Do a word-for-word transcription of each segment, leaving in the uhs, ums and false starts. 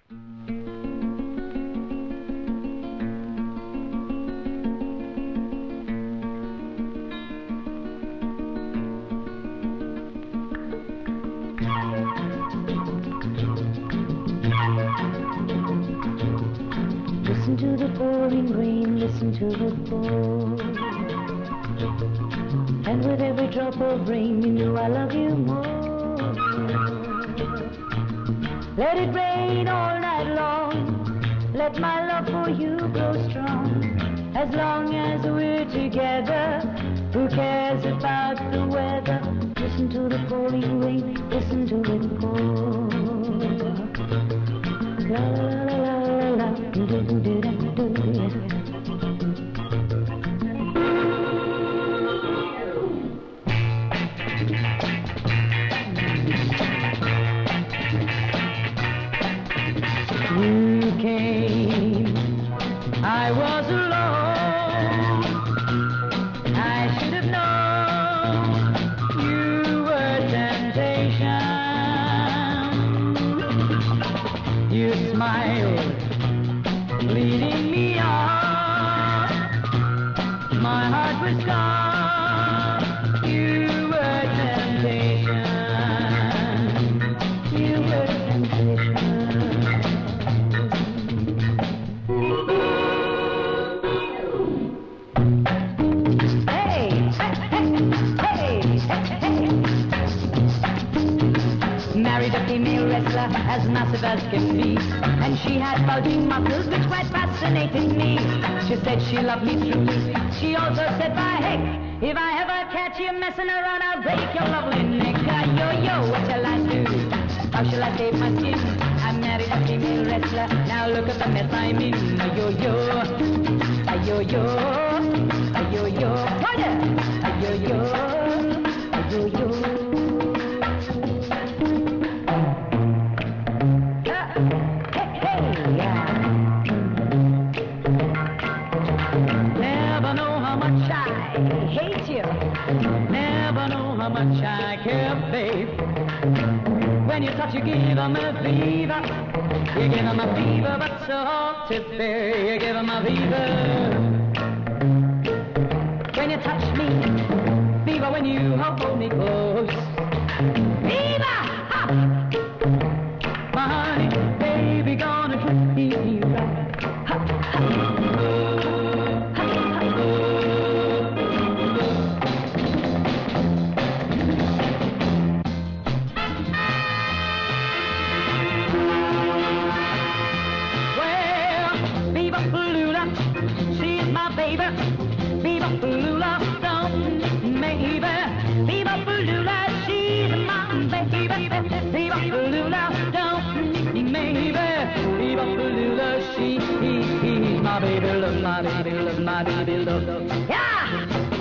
Listen to the pouring rain, listen to it pour. And with every drop of rain, you know I love you more. Let it rain all night long, let my love for you grow strong. As long as we're together, who cares about the weather? Listen to the pouring rain, listen to it pour. La la la la la la, do do do do do do. You came, I was alone. I should have known you were temptation. You smiled, leading me on. My heart was gone. You were temptation. You were temptation. Married a female wrestler as massive as can be, and she had bulging muscles which quite fascinated me. She said she loved me truly. She also said, by heck, if I ever catch you messing around, I'll break your lovely neck. Yo-yo, what shall I do? How shall I save my skin? I married a female wrestler, now look at the mess I'm in. Yo-yo, yo-yo, yo-yo, yo-yo, yo-yo. Never know how much I hate you. Never know how much I care, babe. When you touch, you give 'em a fever. You give 'em a fever, but so hard to bear. You give 'em a fever. When you touch me, fever when you hold me close. Fever! Ha! My honey, baby, gonna treat me right. Ha! Ha! She's my baby, Viva Lula, don't maybe. Viva Lula, she's my baby, Viva Lula, don't maybe. Viva Lula, she's my baby, love, my baby, love, my baby, love. Yeah!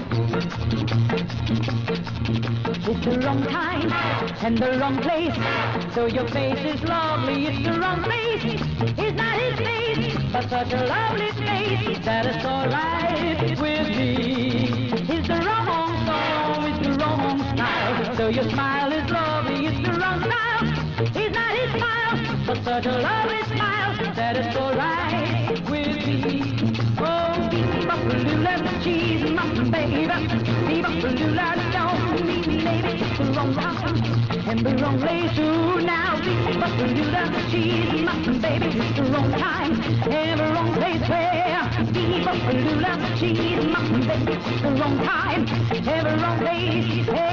It's the wrong time and the wrong place. So your face is lovely, it's the wrong face. It's not his face, but such a lovely face that it's alright with me. It's the wrong song, it's the wrong style. So your smile is lovely, it's the wrong style. It's not his smile, but such a lovely smile that it's alright with me. Oh, Viva Lula, she's my baby. Viva Lula, don't leave me, baby. It's the wrong time and the wrong place. Ooh, now Viva Lula, she's my baby. It's the wrong time and the wrong place. Where Viva Lula, she's my baby. It's the wrong time and the wrong place.